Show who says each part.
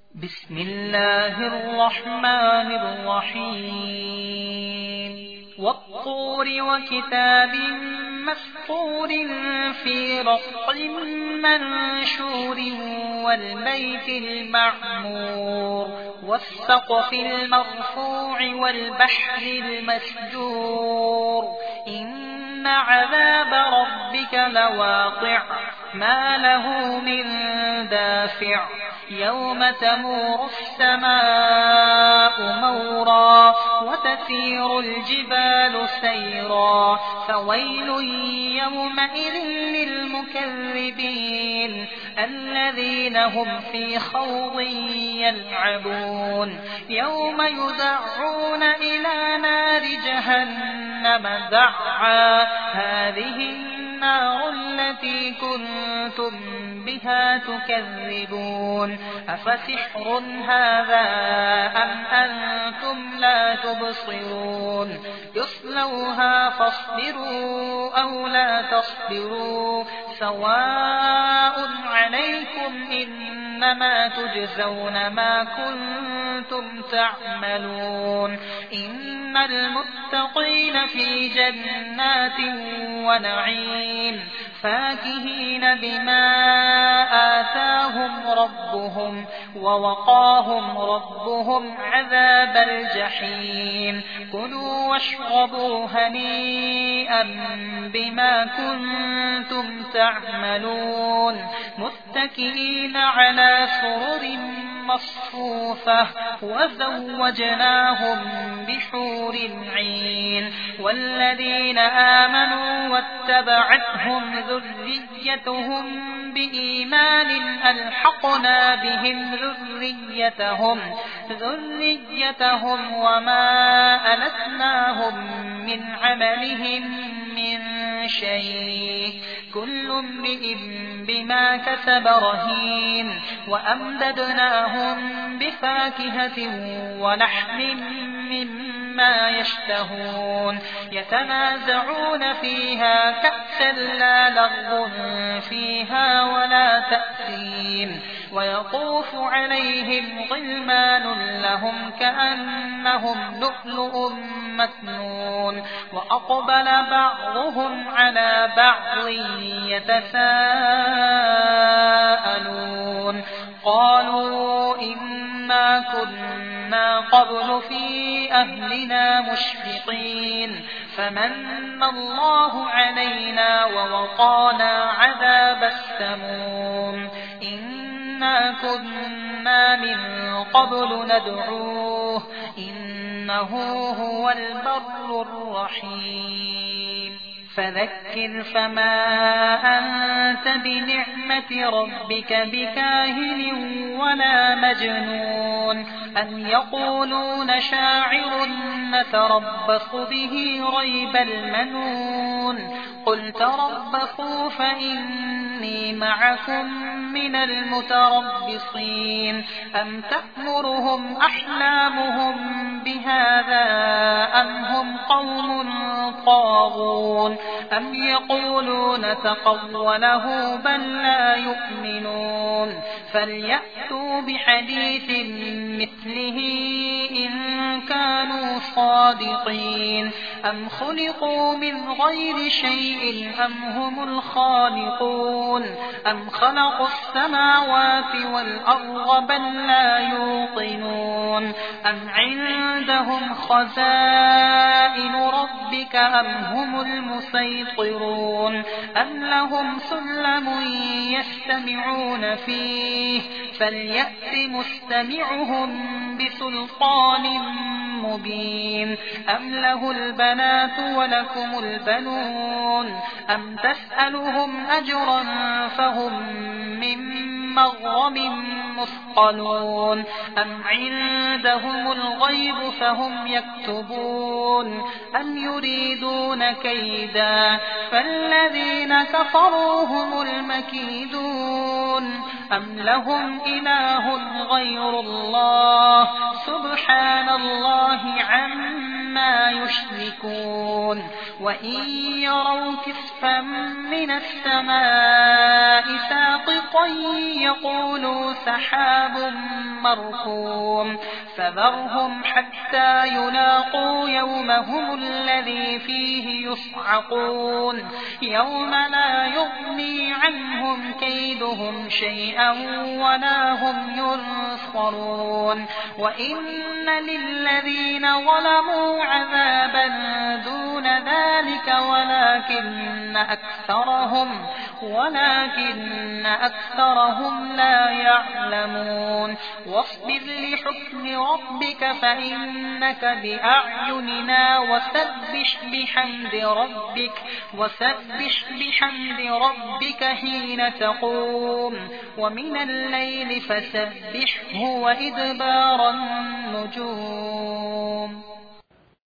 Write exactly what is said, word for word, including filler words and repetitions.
Speaker 1: بسم الله الرحمن الرحيم والطور وكتاب مسطور في رق منشور والبيت المعمور والسقف المرفوع والبحر المسجور إن عذاب ربك لواقع ما له من دافع يوم تمور السماء مورا وتسير الجبال سيرا فويل يومئذ للمكذبين الذين هم في خوض يلعبون يوم يدعون إلى نار جهنم دعا هذه النار التي كنتم بها تكذبون أفسحر هذا أم أنتم لا تبصرون يصلوها فاصبروا أو لا تصبروا سواء عليكم إنما تجزون ما كنتم تعملون إن المتقين في جنات ونعيم فاكهين بما آتاهم ربهم ووقاهم ربهم عذاب الجحيم كلوا واشربوا هنيئا بما كنتم تعملون متكئين على سرر مصفوفة وزوجناهم بحور عين والذين آمنوا واتبعتهم ذريتهم بإيمان ألحقنا بهم ذريتهم ذريتهم وما ألتناهم من عملهم من شيء كل امرئ بما كسب رهين وأمددناهم بفاكهة ولحم مما يشتهون يتنازعون فيها كأسا لا لغو فيها ولا تأثيم ويطوف عليهم غلمان لهم كأنهم لؤلؤ مكنون وأقبل بعضهم على بعض يتساءلون قالوا إنا كنا قبل في أهلنا مشفقين فمن الله علينا ووقانا عذاب السموم إنا كنا من قبل ندعوه إنه هو البر الرحيم فذكر فما أنت بنعمة ربك بكاهن ولا مجنون أم يقولون شاعر نتربص به ريب المنون قل تربصوا فإني معكم من المتربصين أم تأمرهم أحلامهم بهذا أم هم قوم طاغون أم يقولون تقوله بل لا يؤمنون فليأتوا بحديث مثله إن كانوا صادقين أم خلقوا من غير شيء أم هم الخالقون أم خلقوا السماوات والأرض بل لا يوقنون أم عندهم خزائن ربك أم هم المسيطرون أم لهم سلم يستمعون فيه فليأت مستمعهم بسلطان مبين أم له البنات ولكم البنون أم تسألهم أجرا فهم من مغرم مثقلون أم عندهم الغيب فهم يكتبون أم يريدون كيدا فالذين كفروا هم المكيدون أم لهم إله غير الله سبحان الله عما يشركون وإن يروا كسفا من السماء ساقطا يقولوا سحاب مركوم فذرهم حتى يلاقوا يومهم الذي فيه يصعقون يوم لا يغني عنهم كيدهم شيئا ولا هم ينصرون وإن للذين ظلموا عذابا دون ذلك ولكن أكثرهم ولكن أكثرهم لا يعلمون واصبر لحكم ربك فإنك بأعيننا وسبح بحمد ربك وسبح بحمد ربك حين تقوم ومن الليل فسبحه وإدبار النجوم